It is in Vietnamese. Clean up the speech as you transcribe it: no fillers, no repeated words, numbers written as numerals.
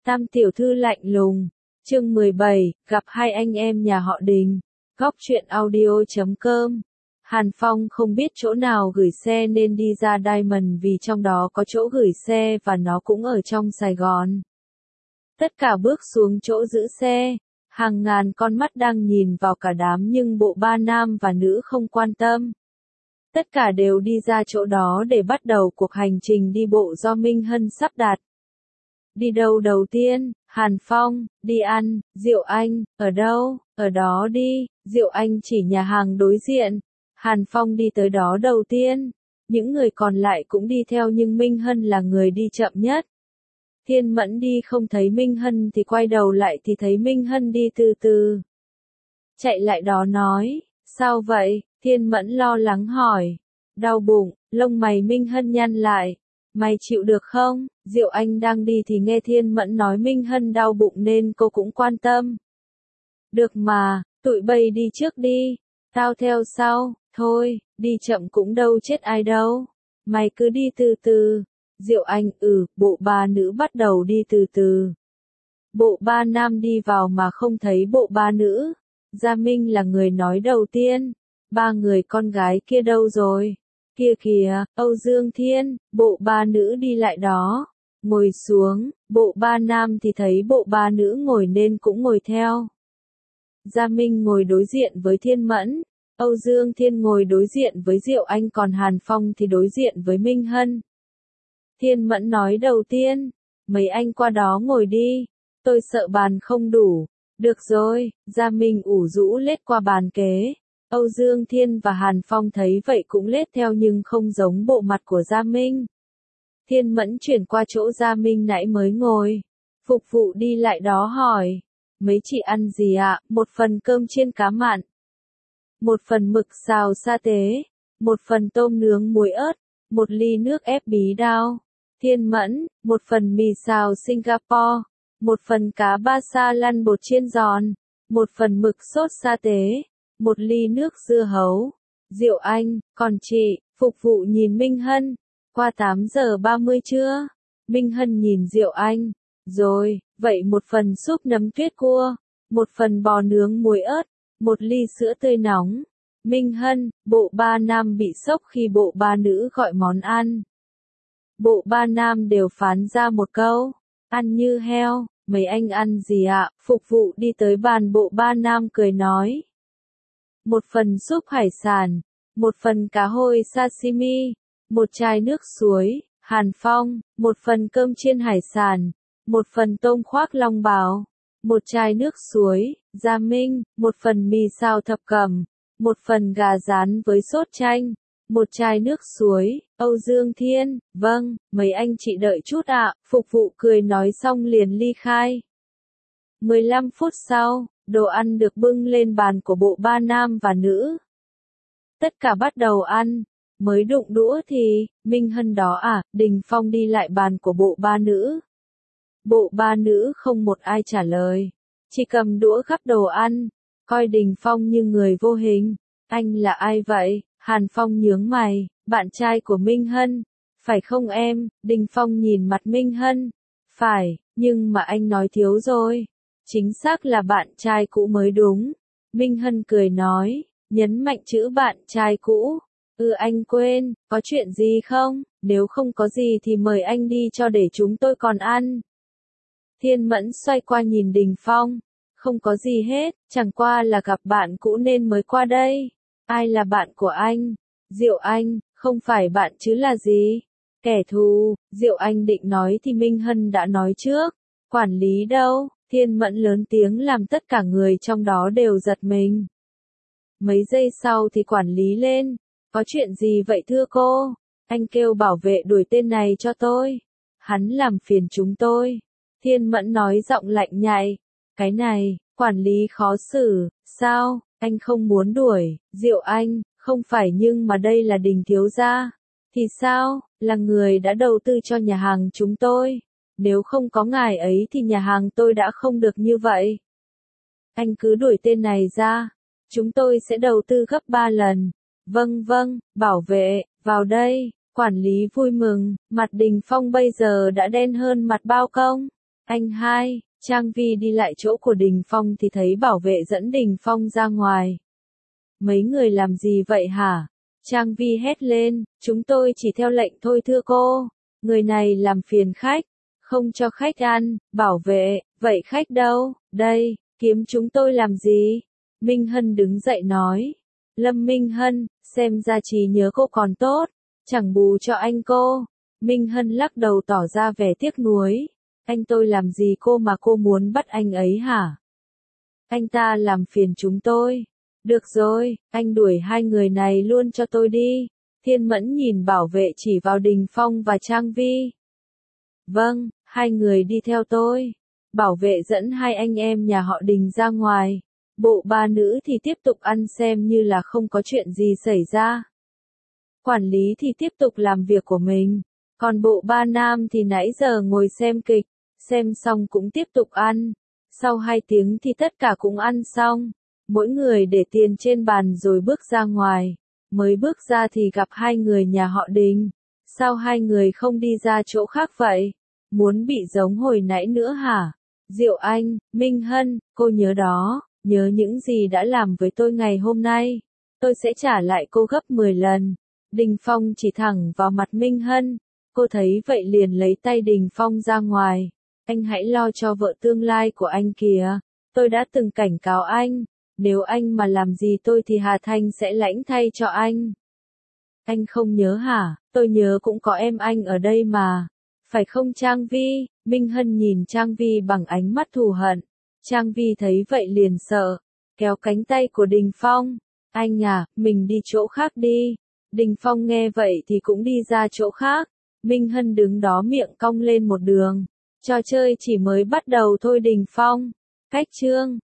Tam tiểu thư lạnh lùng. Chương 17, gặp hai anh em nhà họ Đình. Góc truyện audio.com. Hàn Phong không biết chỗ nào gửi xe nên đi ra Diamond vì trong đó có chỗ gửi xe và nó cũng ở trong Sài Gòn. Tất cả bước xuống chỗ giữ xe, hàng ngàn con mắt đang nhìn vào cả đám nhưng bộ ba nam và nữ không quan tâm. Tất cả đều đi ra chỗ đó để bắt đầu cuộc hành trình đi bộ do Minh Hân sắp đặt. Đi đâu đầu tiên? Hàn Phong, đi ăn. Diệu Anh, ở đâu? Ở đó đi. Diệu Anh chỉ nhà hàng đối diện. Hàn Phong đi tới đó đầu tiên. Những người còn lại cũng đi theo nhưng Minh Hân là người đi chậm nhất. Thiên Mẫn đi không thấy Minh Hân thì quay đầu lại thì thấy Minh Hân đi từ từ. Chạy lại đó nói, sao vậy? Thiên Mẫn lo lắng hỏi. Đau bụng, lông mày Minh Hân nhăn lại. Mày chịu được không? Diệu Anh đang đi thì nghe Thiên Mẫn nói Minh Hân đau bụng nên cô cũng quan tâm. Được mà, tụi bay đi trước đi. Tao theo sau, thôi, đi chậm cũng đâu chết ai đâu. Mày cứ đi từ từ. Diệu Anh, bộ ba nữ bắt đầu đi từ từ. Bộ ba nam đi vào mà không thấy bộ ba nữ. Gia Minh là người nói đầu tiên. Ba người con gái kia đâu rồi? Kia kìa, Âu Dương Thiên, bộ ba nữ đi lại đó. Ngồi xuống, bộ ba nam thì thấy bộ ba nữ ngồi nên cũng ngồi theo. Gia Minh ngồi đối diện với Thiên Mẫn. Âu Dương Thiên ngồi đối diện với Diệu Anh còn Hàn Phong thì đối diện với Minh Hân. Thiên Mẫn nói đầu tiên, mấy anh qua đó ngồi đi, tôi sợ bàn không đủ. Được rồi, Gia Minh ủ rũ lết qua bàn kế. Âu Dương Thiên và Hàn Phong thấy vậy cũng lết theo nhưng không giống bộ mặt của Gia Minh. Thiên Mẫn chuyển qua chỗ Gia Minh nãy mới ngồi. Phục vụ đi lại đó hỏi, mấy chị ăn gì ạ? Một phần cơm chiên cá mặn, một phần mực xào sa tế, một phần tôm nướng muối ớt, một ly nước ép bí đao. Thiên Mẫn, một phần mì xào Singapore, một phần cá ba sa lăn bột chiên giòn, một phần mực sốt sa tế, một ly nước dưa hấu. Diệu Anh, còn chị? Phục vụ nhìn Minh Hân. Qua 8:30 chưa? Minh Hân nhìn Diệu Anh. Rồi, vậy một phần súp nấm tuyết cua, một phần bò nướng muối ớt, một ly sữa tươi nóng. Minh Hân, bộ ba nam bị sốc khi bộ ba nữ gọi món ăn. Bộ ba nam đều phán ra một câu, ăn như heo. Mấy anh ăn gì ạ? Phục vụ đi tới bàn bộ ba nam cười nói. Một phần súp hải sản, một phần cá hồi sashimi, một chai nước suối. Hàn Phong, một phần cơm chiên hải sản, một phần tôm khoác long bào, một chai nước suối. Gia Minh, một phần mì xào thập cẩm, một phần gà rán với sốt chanh, một chai nước suối. Âu Dương Thiên, vâng, mấy anh chị đợi chút ạ. Phục vụ cười nói xong liền ly khai. 15 phút sau, đồ ăn được bưng lên bàn của bộ ba nam và nữ. Tất cả bắt đầu ăn. Mới đụng đũa thì, Minh Hân đó à? Đình Phong đi lại bàn của bộ ba nữ. Bộ ba nữ không một ai trả lời, chỉ cầm đũa gắp đồ ăn, coi Đình Phong như người vô hình. Anh là ai vậy? Hàn Phong nhướng mày, bạn trai của Minh Hân, phải không em? Đình Phong nhìn mặt Minh Hân, phải, nhưng mà anh nói thiếu rồi. Chính xác là bạn trai cũ mới đúng. Minh Hân cười nói, nhấn mạnh chữ bạn trai cũ. Anh quên, có chuyện gì không? Nếu không có gì thì mời anh đi cho để chúng tôi còn ăn. Thiên Mẫn xoay qua nhìn Đình Phong. Không có gì hết, chẳng qua là gặp bạn cũ nên mới qua đây. Ai là bạn của anh? Diệu Anh, không phải bạn chứ là gì? Kẻ thù. Diệu Anh định nói thì Minh Hân đã nói trước. Quản lý đâu? Thiên Mẫn lớn tiếng làm tất cả người trong đó đều giật mình. Mấy giây sau thì quản lý lên. Có chuyện gì vậy thưa cô? Anh kêu bảo vệ đuổi tên này cho tôi. Hắn làm phiền chúng tôi. Thiên Mẫn nói giọng lạnh nhạy. Cái này, quản lý khó xử, sao? Anh không muốn đuổi. Diệu Anh, không phải nhưng mà đây là Đình thiếu gia. Thì sao? Là người đã đầu tư cho nhà hàng chúng tôi. Nếu không có ngài ấy thì nhà hàng tôi đã không được như vậy. Anh cứ đuổi tên này ra. Chúng tôi sẽ đầu tư gấp 3 lần. Vâng, bảo vệ, vào đây. Quản lý vui mừng, mặt Đình Phong bây giờ đã đen hơn mặt bao công. Anh hai, Trang Vi đi lại chỗ của Đình Phong thì thấy bảo vệ dẫn Đình Phong ra ngoài. Mấy người làm gì vậy hả? Trang Vi hét lên, chúng tôi chỉ theo lệnh thôi thưa cô. Người này làm phiền khách, không cho khách ăn. Bảo vệ, vậy khách đâu? Đây, kiếm chúng tôi làm gì? Minh Hân đứng dậy nói. Lâm Minh Hân, xem ra trí nhớ cô còn tốt, chẳng bù cho anh cô. Minh Hân lắc đầu tỏ ra vẻ tiếc nuối. Anh tôi làm gì cô mà cô muốn bắt anh ấy hả? Anh ta làm phiền chúng tôi. Được rồi, anh đuổi hai người này luôn cho tôi đi. Thiên Mẫn nhìn bảo vệ chỉ vào Đình Phong và Trang Vi. Vâng, hai người đi theo tôi. Bảo vệ dẫn hai anh em nhà họ Đình ra ngoài. Bộ ba nữ thì tiếp tục ăn xem như là không có chuyện gì xảy ra. Quản lý thì tiếp tục làm việc của mình. Còn bộ ba nam thì nãy giờ ngồi xem kịch, xem xong cũng tiếp tục ăn. Sau 2 tiếng thì tất cả cũng ăn xong. Mỗi người để tiền trên bàn rồi bước ra ngoài. Mới bước ra thì gặp hai người nhà họ Đình. Sao hai người không đi ra chỗ khác vậy? Muốn bị giống hồi nãy nữa hả? Diệu Anh, Minh Hân, cô nhớ đó, nhớ những gì đã làm với tôi ngày hôm nay. Tôi sẽ trả lại cô gấp 10 lần. Đình Phong chỉ thẳng vào mặt Minh Hân. Cô thấy vậy liền lấy tay Đình Phong ra ngoài. Anh hãy lo cho vợ tương lai của anh kìa. Tôi đã từng cảnh cáo anh. Nếu anh mà làm gì tôi thì Hà Thanh sẽ lãnh thay cho anh. Anh không nhớ hả? Tôi nhớ cũng có em anh ở đây mà. Phải không Trang Vi? Minh Hân nhìn Trang Vi bằng ánh mắt thù hận. Trang Vi thấy vậy liền sợ. Kéo cánh tay của Đình Phong. Anh à, mình đi chỗ khác đi. Đình Phong nghe vậy thì cũng đi ra chỗ khác. Minh Hân đứng đó miệng cong lên một đường. Trò chơi chỉ mới bắt đầu thôi Đình Phong. Cách chương